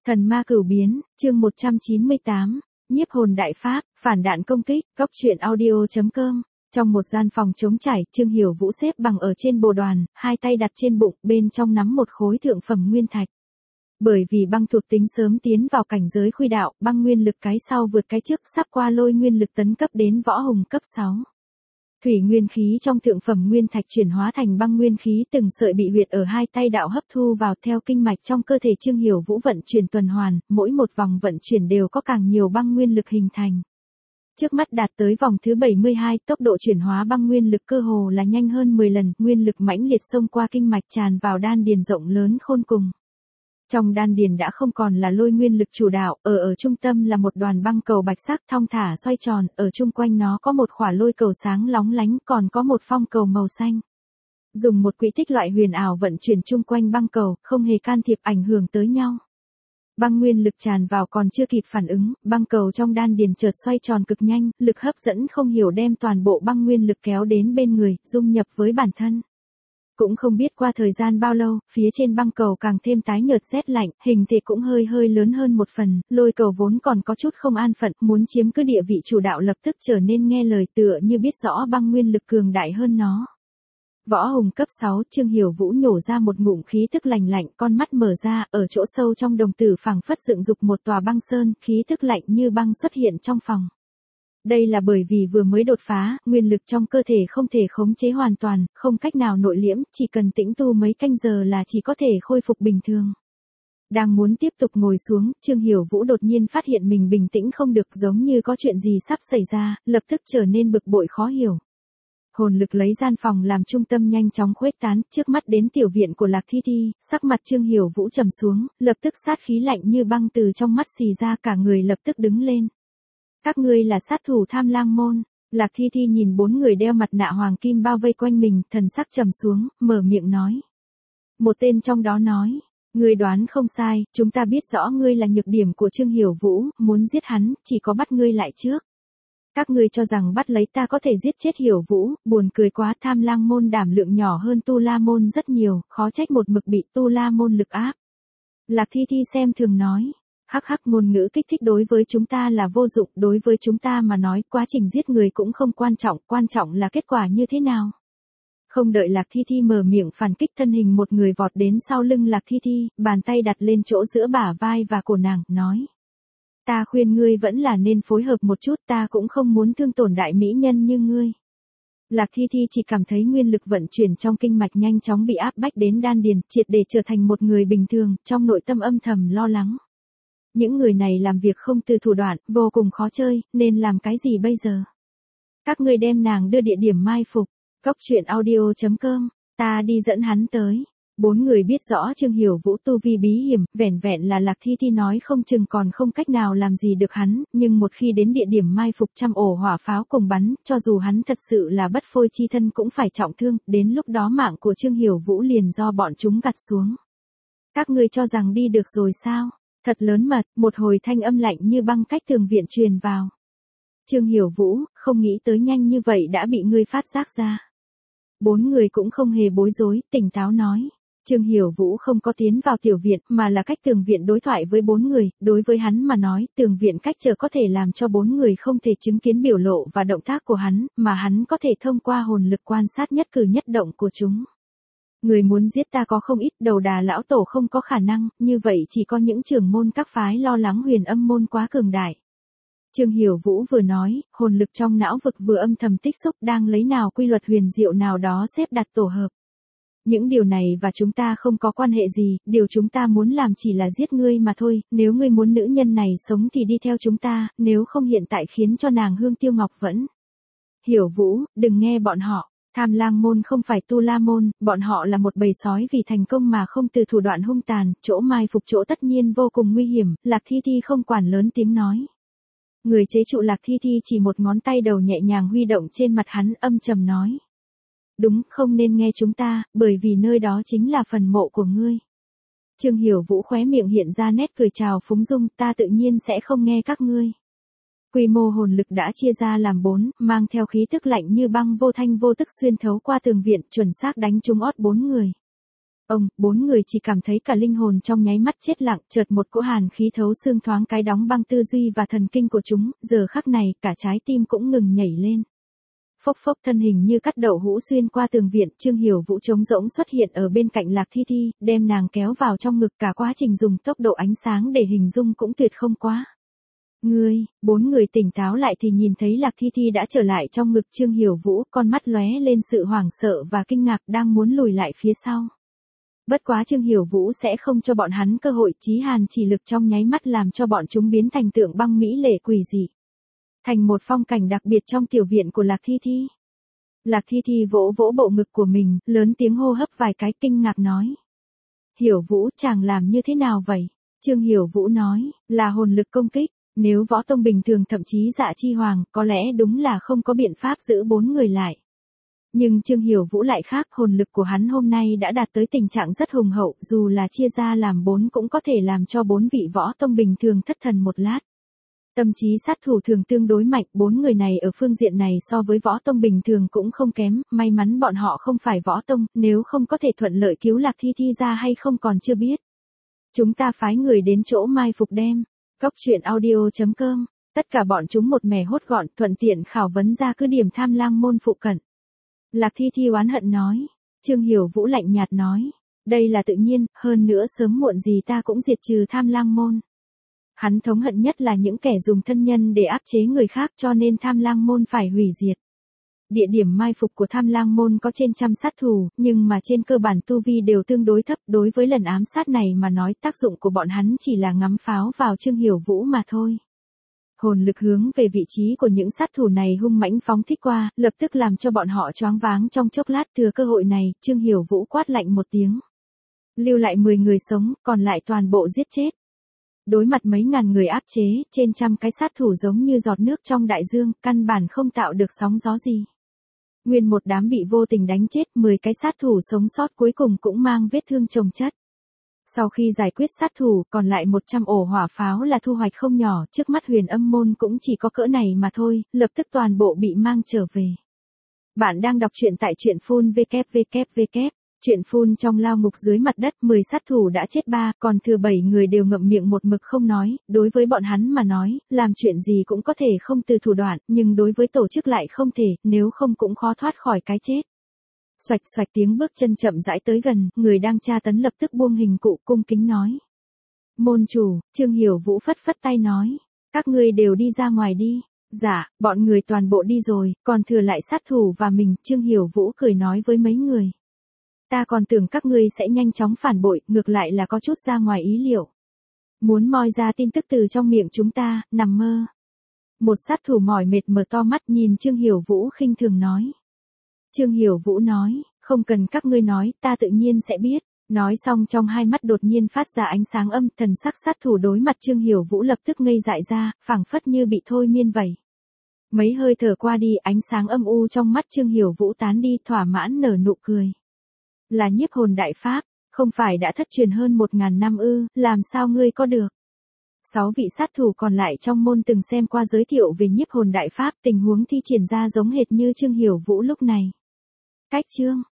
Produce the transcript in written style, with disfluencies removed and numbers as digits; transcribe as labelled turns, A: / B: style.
A: Thần ma cửu biến, chương 198, nhiếp hồn đại pháp, phản đạn công kích, góc truyện audio.com. Trong một gian phòng trống trải, Trương Hiểu Vũ xếp bằng ở trên bồ đoàn, hai tay đặt trên bụng, bên trong nắm một khối thượng phẩm nguyên thạch. Bởi vì băng thuộc tính sớm tiến vào cảnh giới khuy đạo, băng nguyên lực cái sau vượt cái trước, sắp qua lôi nguyên lực tấn cấp đến võ hùng cấp 6. Thủy nguyên khí trong thượng phẩm nguyên thạch chuyển hóa thành băng nguyên khí, từng sợi bị huyệt ở hai tay đạo hấp thu vào theo kinh mạch trong cơ thể Trương Hiểu Vũ vận chuyển tuần hoàn, mỗi một vòng vận chuyển đều có càng nhiều băng nguyên lực hình thành. Trước mắt đạt tới vòng thứ 72, tốc độ chuyển hóa băng nguyên lực cơ hồ là nhanh hơn 10 lần, nguyên lực mãnh liệt xông qua kinh mạch tràn vào đan điền rộng lớn khôn cùng. Trong đan điền đã không còn là lôi nguyên lực chủ đạo, ở trung tâm là một đoàn băng cầu bạch sắc thong thả xoay tròn, ở chung quanh nó có một khỏa lôi cầu sáng lóng lánh, còn có một phong cầu màu xanh. Dùng một quỹ tích loại huyền ảo vận chuyển chung quanh băng cầu, không hề can thiệp ảnh hưởng tới nhau. Băng nguyên lực tràn vào còn chưa kịp phản ứng, băng cầu trong đan điền chợt xoay tròn cực nhanh, lực hấp dẫn không hiểu đem toàn bộ băng nguyên lực kéo đến bên người, dung nhập với bản thân. Cũng không biết qua thời gian bao lâu, phía trên băng cầu càng thêm tái nhợt rét lạnh, hình thể cũng hơi lớn hơn một phần, lôi cầu vốn còn có chút không an phận, muốn chiếm cứ địa vị chủ đạo lập tức trở nên nghe lời tựa như biết rõ băng nguyên lực cường đại hơn nó. Võ hùng cấp 6, Trương Hiểu Vũ nhổ ra một ngụm khí tức lạnh lạnh, con mắt mở ra, ở chỗ sâu trong đồng tử phảng phất dựng dục một tòa băng sơn, khí tức lạnh như băng xuất hiện trong phòng. Đây là bởi vì vừa mới đột phá, nguyên lực trong cơ thể không thể khống chế hoàn toàn, không cách nào nội liễm, chỉ cần tĩnh tu mấy canh giờ là chỉ có thể khôi phục bình thường. Đang muốn tiếp tục ngồi xuống, Trương Hiểu Vũ đột nhiên phát hiện mình bình tĩnh không được, giống như có chuyện gì sắp xảy ra, lập tức trở nên bực bội khó hiểu. Hồn lực lấy gian phòng làm trung tâm nhanh chóng khuếch tán, trước mắt đến tiểu viện của Lạc Thi Thi, sắc mặt Trương Hiểu Vũ trầm xuống, lập tức sát khí lạnh như băng từ trong mắt xì ra, cả người lập tức đứng lên. Các ngươi là sát thủ Tham Lang môn. Lạc Thi Thi nhìn bốn người đeo mặt nạ hoàng kim bao vây quanh mình, thần sắc trầm xuống, mở miệng nói. Một tên trong đó nói, ngươi đoán không sai, chúng ta biết rõ ngươi là nhược điểm của Trương Hiểu Vũ, muốn giết hắn, chỉ có bắt ngươi lại trước. Các ngươi cho rằng bắt lấy ta có thể giết chết Hiểu Vũ, buồn cười quá, Tham Lang môn đảm lượng nhỏ hơn Tu La môn rất nhiều, khó trách một mực bị Tu La môn lực áp. Lạc Thi Thi xem thường nói. Hắc hắc, ngôn ngữ kích thích đối với chúng ta là vô dụng, đối với chúng ta mà nói, quá trình giết người cũng không quan trọng là kết quả như thế nào. Không đợi Lạc Thi Thi mở miệng phản kích, thân hình một người vọt đến sau lưng Lạc Thi Thi, bàn tay đặt lên chỗ giữa bả vai và cổ nàng, nói. Ta khuyên ngươi vẫn là nên phối hợp một chút, ta cũng không muốn thương tổn đại mỹ nhân như ngươi. Lạc Thi Thi chỉ cảm thấy nguyên lực vận chuyển trong kinh mạch nhanh chóng bị áp bách đến đan điền, triệt để trở thành một người bình thường, trong nội tâm âm thầm lo lắng. Những người này làm việc không từ thủ đoạn, vô cùng khó chơi, nên làm cái gì bây giờ? Các ngươi đem nàng đưa địa điểm mai phục, góc truyện audio.com, ta đi dẫn hắn tới. Bốn người biết rõ Trương Hiểu Vũ tu vi bí hiểm, vẻn vẹn là Lạc Thi Thi nói không chừng còn không cách nào làm gì được hắn, nhưng một khi đến địa điểm mai phục trăm ổ hỏa pháo cùng bắn, cho dù hắn thật sự là bất phôi chi thân cũng phải trọng thương, đến lúc đó mạng của Trương Hiểu Vũ liền do bọn chúng gặt xuống. Các ngươi cho rằng đi được rồi sao? Thật lớn mật, một hồi thanh âm lạnh như băng cách tường viện truyền vào. Trương Hiểu Vũ, không nghĩ tới nhanh như vậy đã bị ngươi phát giác ra. Bốn người cũng không hề bối rối, tỉnh táo nói. Trương Hiểu Vũ không có tiến vào tiểu viện, mà là cách tường viện đối thoại với bốn người, đối với hắn mà nói, tường viện cách trở có thể làm cho bốn người không thể chứng kiến biểu lộ và động tác của hắn, mà hắn có thể thông qua hồn lực quan sát nhất cử nhất động của chúng. Người muốn giết ta có không ít, đầu đà lão tổ không có khả năng, như vậy chỉ có những trưởng môn các phái lo lắng Huyền Âm môn quá cường đại. Trương Hiểu Vũ vừa nói, hồn lực trong não vực vừa âm thầm tích xúc đang lấy nào quy luật huyền diệu nào đó xếp đặt tổ hợp. Những điều này và chúng ta không có quan hệ gì, điều chúng ta muốn làm chỉ là giết ngươi mà thôi, nếu ngươi muốn nữ nhân này sống thì đi theo chúng ta, nếu không hiện tại khiến cho nàng hương tiêu ngọc vẫn. Hiểu Vũ, đừng nghe bọn họ. Tham Lang môn không phải Tu La môn, bọn họ là một bầy sói vì thành công mà không từ thủ đoạn hung tàn, chỗ mai phục chỗ tất nhiên vô cùng nguy hiểm, Lạc Thi Thi không quản lớn tiếng nói. Người chế trụ Lạc Thi Thi chỉ một ngón tay đầu nhẹ nhàng huy động trên mặt hắn, âm trầm nói. Đúng, không nên nghe chúng ta, bởi vì nơi đó chính là phần mộ của ngươi. Trương Hiểu Vũ khóe miệng hiện ra nét cười chào phúng dung, ta tự nhiên sẽ không nghe các ngươi. Quy mô hồn lực đã chia ra làm 4, mang theo khí tức lạnh như băng vô thanh vô tức xuyên thấu qua tường viện, chuẩn xác đánh trúng ót 4 người. Bốn người chỉ cảm thấy cả linh hồn trong nháy mắt chết lặng, chợt một cỗ hàn khí thấu xương thoáng cái đóng băng tư duy và thần kinh của chúng, giờ khắc này cả trái tim cũng ngừng nhảy lên. Phốc phốc, thân hình như cắt đậu hũ xuyên qua tường viện, Trương Hiểu Vũ trống rỗng xuất hiện ở bên cạnh Lạc Thi Thi, đem nàng kéo vào trong ngực, cả quá trình dùng tốc độ ánh sáng để hình dung cũng tuyệt không quá. Bốn người tỉnh táo lại thì nhìn thấy Lạc Thi Thi đã trở lại trong ngực Trương Hiểu Vũ, con mắt lóe lên sự hoảng sợ và kinh ngạc, đang muốn lùi lại phía sau. Bất quá Trương Hiểu Vũ sẽ không cho bọn hắn cơ hội, chí hàn chỉ lực trong nháy mắt làm cho bọn chúng biến thành tượng băng mỹ lệ quỷ dị. Thành một phong cảnh đặc biệt trong tiểu viện của Lạc Thi Thi. Lạc Thi Thi vỗ vỗ bộ ngực của mình, lớn tiếng hô hấp vài cái, kinh ngạc nói. Hiểu Vũ, chàng làm như thế nào vậy? Trương Hiểu Vũ nói, là hồn lực công kích. Nếu võ tông bình thường thậm chí Dạ Chi Hoàng, có lẽ đúng là không có biện pháp giữ bốn người lại. Nhưng Trương Hiểu Vũ lại khác, hồn lực của hắn hôm nay đã đạt tới tình trạng rất hùng hậu, dù là chia ra làm bốn cũng có thể làm cho bốn vị võ tông bình thường thất thần một lát. Tâm trí sát thủ thường tương đối mạnh, bốn người này ở phương diện này so với võ tông bình thường cũng không kém, may mắn bọn họ không phải võ tông, nếu không có thể thuận lợi cứu Lạc Thi Thi ra hay không còn chưa biết. Chúng ta phái người đến chỗ mai phục đem. Goctruyện.audio.com, tất cả bọn chúng một mẻ hốt gọn, thuận tiện khảo vấn ra cứ điểm Tham Lang môn phụ cận. Lạc Thi Thi oán hận nói. Trương Hiểu Vũ lạnh nhạt nói, đây là tự nhiên, hơn nữa sớm muộn gì ta cũng diệt trừ Tham Lang môn. Hắn thống hận nhất là những kẻ dùng thân nhân để áp chế người khác, cho nên Tham Lang môn phải hủy diệt. Địa điểm mai phục của Tham Lang môn có trên trăm sát thủ, nhưng mà trên cơ bản tu vi đều tương đối thấp, đối với lần ám sát này mà nói tác dụng của bọn hắn chỉ là ngắm pháo vào Trương Hiểu Vũ mà thôi. Hồn lực hướng về vị trí của những sát thủ này hung mãnh phóng thích qua, lập tức làm cho bọn họ choáng váng trong chốc lát. Thừa cơ hội này, Trương Hiểu Vũ quát lạnh một tiếng. Lưu lại 10 người sống, còn lại toàn bộ giết chết. Đối mặt mấy ngàn người áp chế, trên trăm cái sát thủ giống như giọt nước trong đại dương, căn bản không tạo được sóng gió gì. Nguyên một đám bị vô tình đánh chết, 10 cái sát thủ sống sót cuối cùng cũng mang vết thương chồng chất. Sau khi giải quyết sát thủ, còn lại 100 ổ hỏa pháo là thu hoạch không nhỏ, trước mắt Huyền Âm môn cũng chỉ có cỡ này mà thôi, lập tức toàn bộ bị mang trở về. Bạn đang đọc truyện tại truyện phun www. Truyện phun trong lao ngục dưới mặt đất, 10 sát thủ đã chết 3, còn thừa 7 người đều ngậm miệng một mực không nói, đối với bọn hắn mà nói, làm chuyện gì cũng có thể không từ thủ đoạn, nhưng đối với tổ chức lại không thể, nếu không cũng khó thoát khỏi cái chết. Xoạch xoạch, tiếng bước chân chậm rãi tới gần, người đang tra tấn lập tức buông hình cụ, cung kính nói. Môn chủ, Trương Hiểu Vũ phất phất tay nói, các ngươi đều đi ra ngoài đi. Dạ, bọn người toàn bộ đi rồi, còn thừa lại sát thủ và mình. Trương Hiểu Vũ cười nói với mấy người. Ta còn tưởng các ngươi sẽ nhanh chóng phản bội, ngược lại là có chút ra ngoài ý liệu. Muốn moi ra tin tức từ trong miệng chúng ta, nằm mơ. Một sát thủ mỏi mệt mở to mắt nhìn Trương Hiểu Vũ khinh thường nói. Trương Hiểu Vũ nói, không cần các ngươi nói, ta tự nhiên sẽ biết. Nói xong trong hai mắt đột nhiên phát ra ánh sáng âm, thần sắc sát thủ đối mặt Trương Hiểu Vũ lập tức ngây dại ra, phảng phất như bị thôi miên vậy. Mấy hơi thở qua đi, ánh sáng âm u trong mắt Trương Hiểu Vũ tán đi, thỏa mãn nở nụ cười. Là nhiếp hồn đại pháp, không phải đã thất truyền hơn 1000 năm ư, làm sao ngươi có được? 6 vị sát thủ còn lại trong môn từng xem qua giới thiệu về nhiếp hồn đại pháp, tình huống thi triển ra giống hệt như Trương Hiểu Vũ lúc này. Cách chương